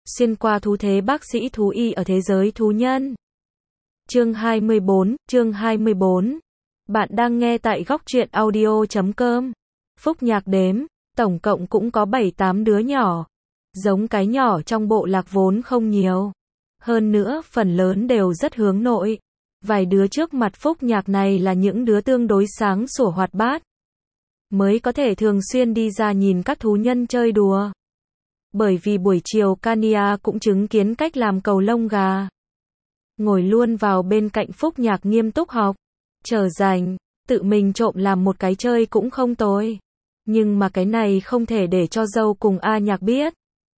Xuyên qua thú thế bác sĩ thú y ở thế giới thú nhân. Chương 24. Bạn đang nghe tại góc truyện audio.com. Phúc Nhạc đếm, tổng cộng cũng có 7-8 đứa nhỏ. Giống cái nhỏ trong bộ lạc vốn không nhiều. Hơn nữa, phần lớn đều rất hướng nội. Vài đứa trước mặt Phúc Nhạc này là những đứa tương đối sáng sủa hoạt bát. Mới có thể thường xuyên đi ra nhìn các thú nhân chơi đùa. Bởi vì buổi chiều Kania cũng chứng kiến cách làm cầu lông gà. Ngồi luôn vào bên cạnh Phúc Nhạc nghiêm túc học. Chờ rảnh, tự mình trộm làm một cái chơi cũng không tồi. Nhưng mà cái này không thể để cho dâu cùng A Nhạc biết.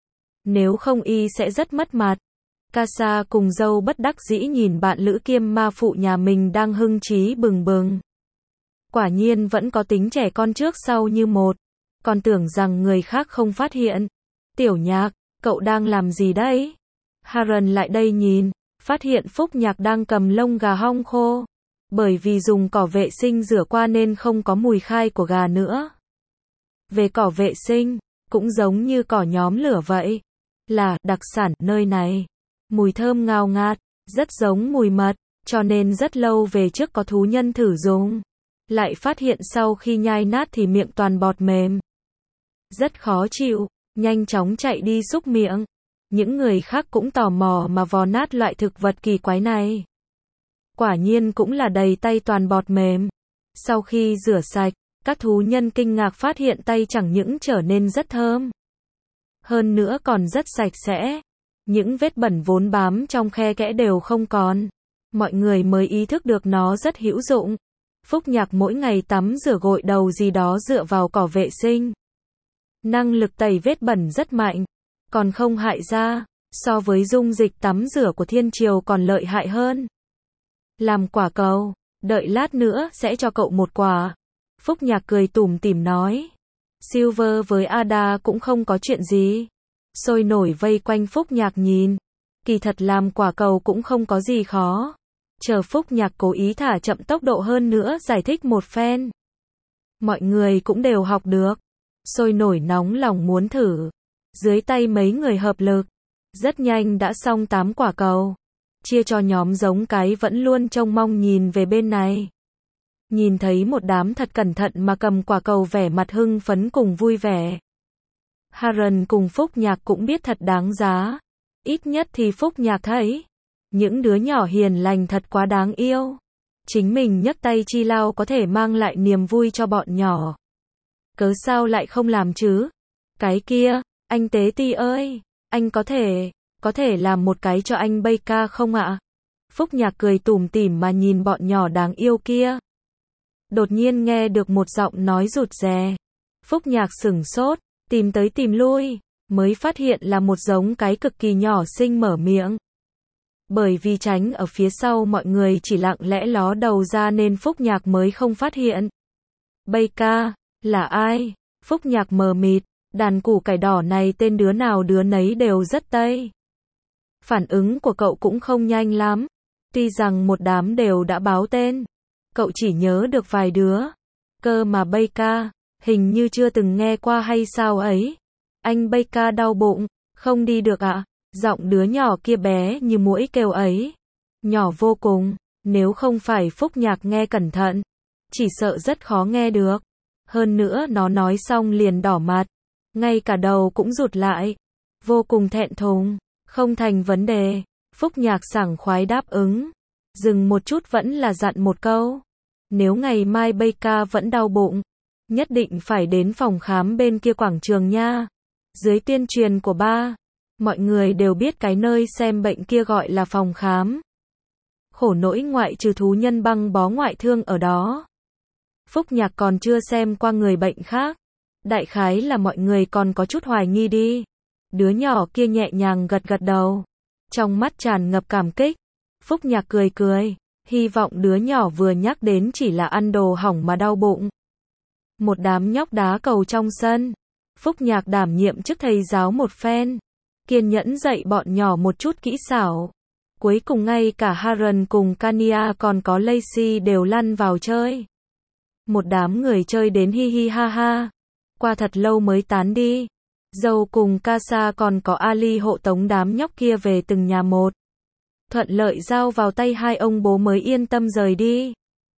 Nếu không y sẽ rất mất mặt. Casa cùng dâu bất đắc dĩ nhìn bạn lữ kiêm ma phụ nhà mình đang hưng trí bừng bừng. Quả nhiên vẫn có tính trẻ con trước sau như một. Còn tưởng rằng người khác không phát hiện. Tiểu Nhạc, cậu đang làm gì đấy? Haran lại đây nhìn, phát hiện Phúc Nhạc đang cầm lông gà hong khô. Bởi vì dùng cỏ vệ sinh rửa qua nên không có mùi khai của gà nữa. Về cỏ vệ sinh, cũng giống như cỏ nhóm lửa vậy. Là đặc sản nơi này. Mùi thơm ngào ngạt, rất giống mùi mật, cho nên rất lâu về trước có thú nhân thử dùng. Lại phát hiện sau khi nhai nát thì miệng toàn bọt mềm. Rất khó chịu, nhanh chóng chạy đi xúc miệng. Những người khác cũng tò mò mà vò nát loại thực vật kỳ quái này. Quả nhiên cũng là đầy tay toàn bọt mềm. Sau khi rửa sạch, các thú nhân kinh ngạc phát hiện tay chẳng những trở nên rất thơm. Hơn nữa còn rất sạch sẽ. Những vết bẩn vốn bám trong khe kẽ đều không còn. Mọi người mới ý thức được nó rất hữu dụng. Phúc Nhạc mỗi ngày tắm rửa gội đầu gì đó dựa vào cỏ vệ sinh. Năng lực tẩy vết bẩn rất mạnh, còn không hại da, so với dung dịch tắm rửa của Thiên Triều còn lợi hại hơn. Làm quả cầu, đợi lát nữa sẽ cho cậu một quả. Phúc Nhạc cười tủm tỉm nói. Silver với Ada cũng không có chuyện gì. Sôi nổi vây quanh Phúc Nhạc nhìn. Kỳ thật làm quả cầu cũng không có gì khó. Chờ Phúc Nhạc cố ý thả chậm tốc độ hơn nữa giải thích một phen. Mọi người cũng đều học được. Sôi nổi nóng lòng muốn thử. Dưới tay mấy người hợp lực. Rất nhanh đã xong 8 quả cầu. Chia cho nhóm giống cái vẫn luôn trông mong nhìn về bên này. Nhìn thấy một đám thật cẩn thận mà cầm quả cầu vẻ mặt hưng phấn cùng vui vẻ. Haran cùng Phúc Nhạc cũng biết thật đáng giá. Ít nhất thì Phúc Nhạc thấy. Những đứa nhỏ hiền lành thật quá đáng yêu. Chính mình nhấc tay chi lao có thể mang lại niềm vui cho bọn nhỏ. Cớ sao lại không làm chứ? Cái kia, anh Tế Ti ơi, anh có thể làm một cái cho anh Baker không ạ? Phúc Nhạc cười tủm tỉm mà nhìn bọn nhỏ đáng yêu kia. Đột nhiên nghe được một giọng nói rụt rè. Phúc Nhạc sửng sốt, tìm tới tìm lui, mới phát hiện là một giống cái cực kỳ nhỏ xinh mở miệng. Bởi vì tránh ở phía sau mọi người chỉ lặng lẽ ló đầu ra nên Phúc Nhạc mới không phát hiện. Baker, là ai? Phúc Nhạc mờ mịt, đàn củ cải đỏ này tên đứa nào đứa nấy đều rất tây. Phản ứng của cậu cũng không nhanh lắm. Tuy rằng một đám đều đã báo tên. Cậu chỉ nhớ được vài đứa. Cơ mà Baker, hình như chưa từng nghe qua hay sao ấy. Anh Baker đau bụng, không đi được ạ? Giọng đứa nhỏ kia bé như muỗi kêu ấy. Nhỏ vô cùng, nếu không phải Phúc Nhạc nghe cẩn thận. Chỉ sợ rất khó nghe được. Hơn nữa nó nói xong liền đỏ mặt. Ngay cả đầu cũng rụt lại. Vô cùng thẹn thùng. Không thành vấn đề. Phúc Nhạc sảng khoái đáp ứng. Dừng một chút vẫn là dặn một câu. Nếu ngày mai Baker vẫn đau bụng, nhất định phải đến phòng khám bên kia quảng trường nha. Dưới tuyên truyền của ba, mọi người đều biết cái nơi xem bệnh kia gọi là phòng khám. Khổ nỗi ngoại trừ thú nhân băng bó ngoại thương ở đó. Phúc Nhạc còn chưa xem qua người bệnh khác. Đại khái là mọi người còn có chút hoài nghi đi. Đứa nhỏ kia nhẹ nhàng gật gật đầu. Trong mắt tràn ngập cảm kích. Phúc Nhạc cười cười. Hy vọng đứa nhỏ vừa nhắc đến chỉ là ăn đồ hỏng mà đau bụng. Một đám nhóc đá cầu trong sân. Phúc Nhạc đảm nhiệm chức thầy giáo một phen. Kiên nhẫn dạy bọn nhỏ một chút kỹ xảo. Cuối cùng ngay cả Haran cùng Kania còn có Lacey đều lăn vào chơi. Một đám người chơi đến hi hi ha ha. Qua thật lâu mới tán đi. Dâu cùng Casa còn có Ali hộ tống đám nhóc kia về từng nhà một. Thuận lợi giao vào tay hai ông bố mới yên tâm rời đi.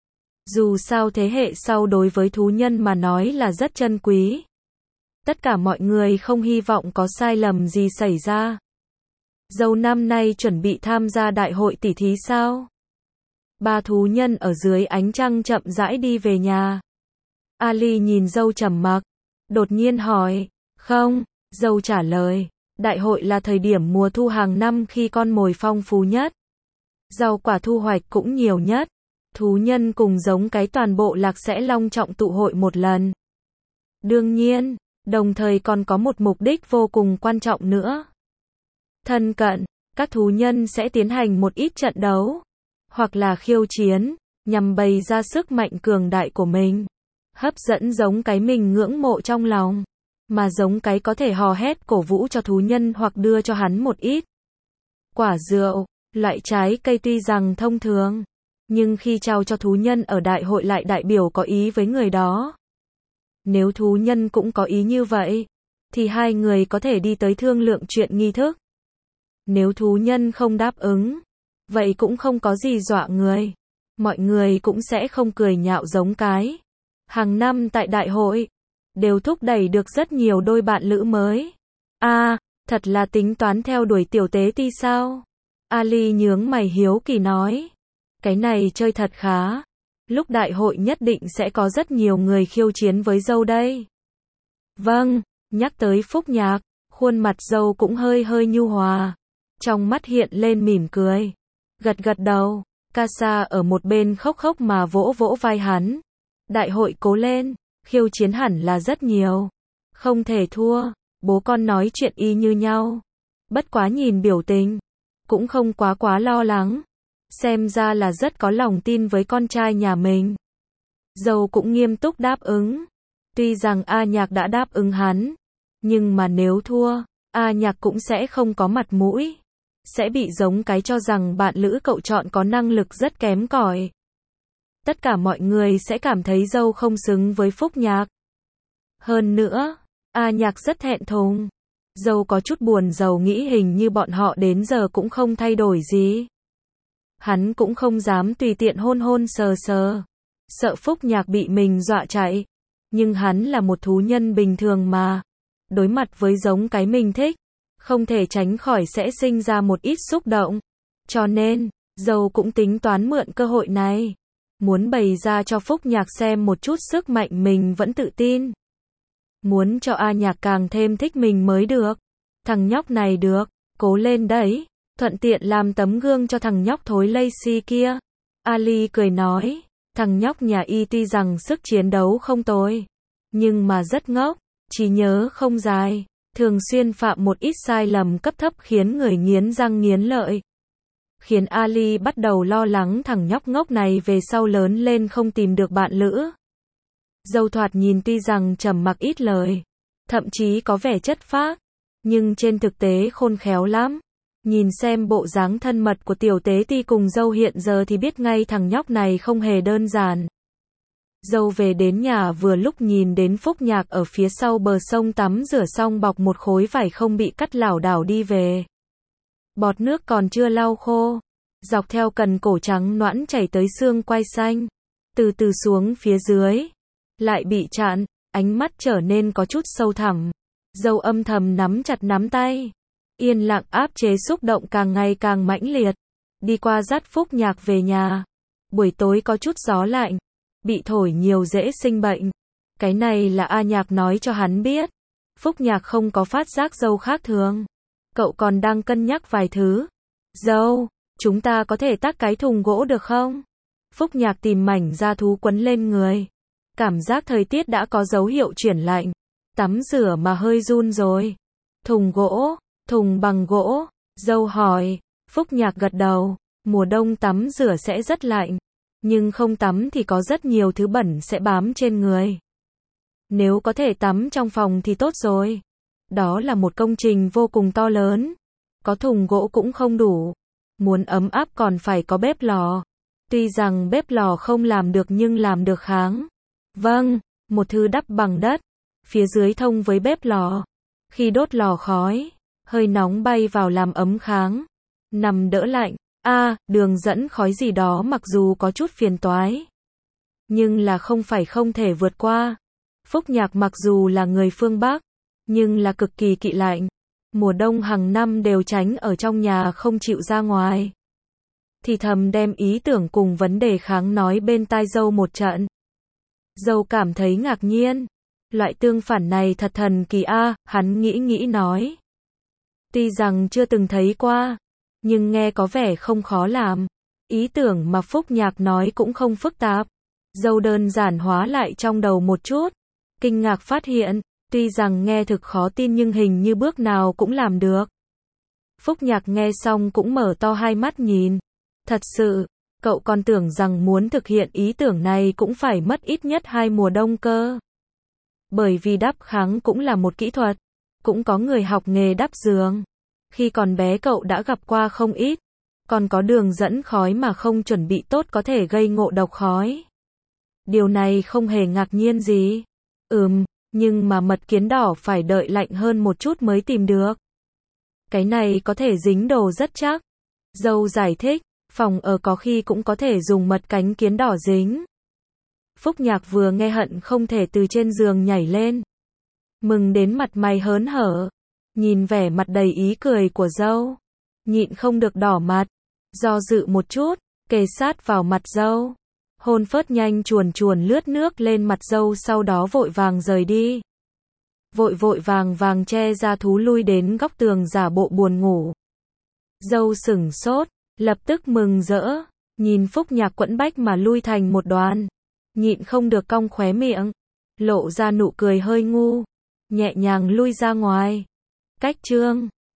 Dù sao thế hệ sau đối với thú nhân mà nói là rất chân quý. Tất cả mọi người không hy vọng có sai lầm gì xảy ra. Dâu năm nay chuẩn bị tham gia đại hội tỷ thí sao? Ba thú nhân ở dưới ánh trăng chậm rãi đi về nhà. Ali nhìn dâu trầm mặc, đột nhiên hỏi, không, dâu trả lời, đại hội là thời điểm mùa thu hàng năm khi con mồi phong phú nhất. Rau quả thu hoạch cũng nhiều nhất. Thú nhân cùng giống cái toàn bộ lạc sẽ long trọng tụ hội một lần. Đương nhiên, đồng thời còn có một mục đích vô cùng quan trọng nữa. Thân cận, các thú nhân sẽ tiến hành một ít trận đấu, hoặc là khiêu chiến, nhằm bày ra sức mạnh cường đại của mình. Hấp dẫn giống cái mình ngưỡng mộ trong lòng, mà giống cái có thể hò hét cổ vũ cho thú nhân hoặc đưa cho hắn một ít quả rượu, loại trái cây tuy rằng thông thường, nhưng khi trao cho thú nhân ở đại hội lại đại biểu có ý với người đó. Nếu thú nhân cũng có ý như vậy, thì hai người có thể đi tới thương lượng chuyện nghi thức. Nếu thú nhân không đáp ứng, vậy cũng không có gì dọa người. Mọi người cũng sẽ không cười nhạo giống cái. Hàng năm tại đại hội, đều thúc đẩy được rất nhiều đôi bạn lữ mới. Thật là tính toán theo đuổi tiểu tế ti sao? Ali nhướng mày hiếu kỳ nói. Cái này chơi thật khá. Lúc đại hội nhất định sẽ có rất nhiều người khiêu chiến với dâu đây. Vâng, nhắc tới Phúc Nhạc, khuôn mặt dâu cũng hơi nhu hòa. Trong mắt hiện lên mỉm cười. Gật đầu, Casa ở một bên khóc mà vỗ vai hắn. Đại hội cố lên, khiêu chiến hẳn là rất nhiều. Không thể thua, bố con nói chuyện y như nhau. Bất quá nhìn biểu tình, cũng không quá lo lắng. Xem ra là rất có lòng tin với con trai nhà mình. Dâu cũng nghiêm túc đáp ứng. Tuy rằng A Nhạc đã đáp ứng hắn, nhưng mà nếu thua, A Nhạc cũng sẽ không có mặt mũi. Sẽ bị giống cái cho rằng bạn lữ cậu chọn có năng lực rất kém cỏi. Tất cả mọi người sẽ cảm thấy dâu không xứng với Phúc Nhạc. Hơn nữa, A Nhạc rất thẹn thùng. Dâu có chút buồn rầu nghĩ hình như bọn họ đến giờ cũng không thay đổi gì. Hắn cũng không dám tùy tiện hôn sờ. Sợ Phúc Nhạc bị mình dọa chạy. Nhưng hắn là một thú nhân bình thường mà. Đối mặt với giống cái mình thích, không thể tránh khỏi sẽ sinh ra một ít xúc động. Cho nên, dâu cũng tính toán mượn cơ hội này. Muốn bày ra cho Phúc Nhạc xem một chút sức mạnh mình vẫn tự tin. Muốn cho A Nhạc càng thêm thích mình mới được. Thằng nhóc này được, cố lên đấy. Thuận tiện làm tấm gương cho thằng nhóc thối Lacey kia. Ali cười nói, thằng nhóc nhà y tuy rằng sức chiến đấu không tồi, nhưng mà rất ngốc, trí nhớ không dài, thường xuyên phạm một ít sai lầm cấp thấp khiến người nghiến răng nghiến lợi. Khiến Ali bắt đầu lo lắng thằng nhóc ngốc này về sau lớn lên không tìm được bạn lữ. Dâu thoạt nhìn tuy rằng trầm mặc ít lời, thậm chí có vẻ chất phác, nhưng trên thực tế khôn khéo lắm. Nhìn xem bộ dáng thân mật của tiểu tế ti cùng dâu hiện giờ thì biết ngay thằng nhóc này không hề đơn giản. Dâu về đến nhà vừa lúc nhìn đến Phúc Nhạc ở phía sau bờ sông tắm rửa xong bọc một khối vải không bị cắt lảo đảo đi về. Bọt nước còn chưa lau khô, dọc theo cần cổ trắng nõn chảy tới xương quai xanh, từ từ xuống phía dưới, lại bị chặn, ánh mắt trở nên có chút sâu thẳm. Dâu âm thầm nắm chặt nắm tay, yên lặng áp chế xúc động càng ngày càng mãnh liệt, đi qua dắt Phúc Nhạc về nhà. Buổi tối có chút gió lạnh, bị thổi nhiều dễ sinh bệnh. Cái này là A Nhạc nói cho hắn biết. Phúc Nhạc không có phát giác dâu khác thường. Cậu còn đang cân nhắc vài thứ. Dâu, chúng ta có thể tác cái thùng gỗ được không? Phúc Nhạc tìm mảnh da thú quấn lên người. Cảm giác thời tiết đã có dấu hiệu chuyển lạnh. Tắm rửa mà hơi run rồi. Thùng gỗ, thùng bằng gỗ. Dâu hỏi. Phúc Nhạc gật đầu. Mùa đông tắm rửa sẽ rất lạnh. Nhưng không tắm thì có rất nhiều thứ bẩn sẽ bám trên người. Nếu có thể tắm trong phòng thì tốt rồi. Đó là một công trình vô cùng to lớn. Có thùng gỗ cũng không đủ. Muốn ấm áp còn phải có bếp lò. Tuy rằng bếp lò không làm được nhưng làm được kháng. Vâng, một thứ đắp bằng đất. Phía dưới thông với bếp lò. Khi đốt lò khói, hơi nóng bay vào làm ấm kháng, nằm đỡ lạnh. Đường dẫn khói gì đó mặc dù có chút phiền toái, nhưng là không phải không thể vượt qua. Phúc Nhạc mặc dù là người phương Bắc, nhưng là cực kỳ kỵ lạnh. Mùa đông hàng năm đều tránh ở trong nhà không chịu ra ngoài. Thì thầm đem ý tưởng cùng vấn đề kháng nói bên tai dâu một trận. Dâu cảm thấy ngạc nhiên. Loại tương phản này thật thần kỳ hắn nghĩ nói. Tuy rằng chưa từng thấy qua, nhưng nghe có vẻ không khó làm. Ý tưởng mà Phúc Nhạc nói cũng không phức tạp. Dâu đơn giản hóa lại trong đầu một chút. Kinh ngạc phát hiện, tuy rằng nghe thực khó tin nhưng hình như bước nào cũng làm được. Phúc Nhạc nghe xong cũng mở to hai mắt nhìn. Thật sự, cậu còn tưởng rằng muốn thực hiện ý tưởng này cũng phải mất ít nhất 2 mùa đông cơ. Bởi vì đắp kháng cũng là một kỹ thuật, cũng có người học nghề đắp giường. Khi còn bé cậu đã gặp qua không ít, còn có đường dẫn khói mà không chuẩn bị tốt có thể gây ngộ độc khói. Điều này không hề ngạc nhiên gì. Nhưng mà mật kiến đỏ phải đợi lạnh hơn một chút mới tìm được. Cái này có thể dính đồ rất chắc. Dâu giải thích, phòng ở có khi cũng có thể dùng mật cánh kiến đỏ dính. Phúc Nhạc vừa nghe hận không thể từ trên giường nhảy lên. Mừng đến mặt mày hớn hở. Nhìn vẻ mặt đầy ý cười của dâu. Nhịn không được đỏ mặt. Do dự một chút, kề sát vào mặt dâu. Hôn phớt nhanh chuồn lướt nước lên mặt dâu sau đó vội vàng rời đi. Vội vàng che ra thú lui đến góc tường giả bộ buồn ngủ. Dâu sửng sốt, lập tức mừng rỡ, nhìn Phúc Nhạc quẫn bách mà lui thành một đoàn. Nhịn không được cong khóe miệng, lộ ra nụ cười hơi ngu, nhẹ nhàng lui ra ngoài. Cách chương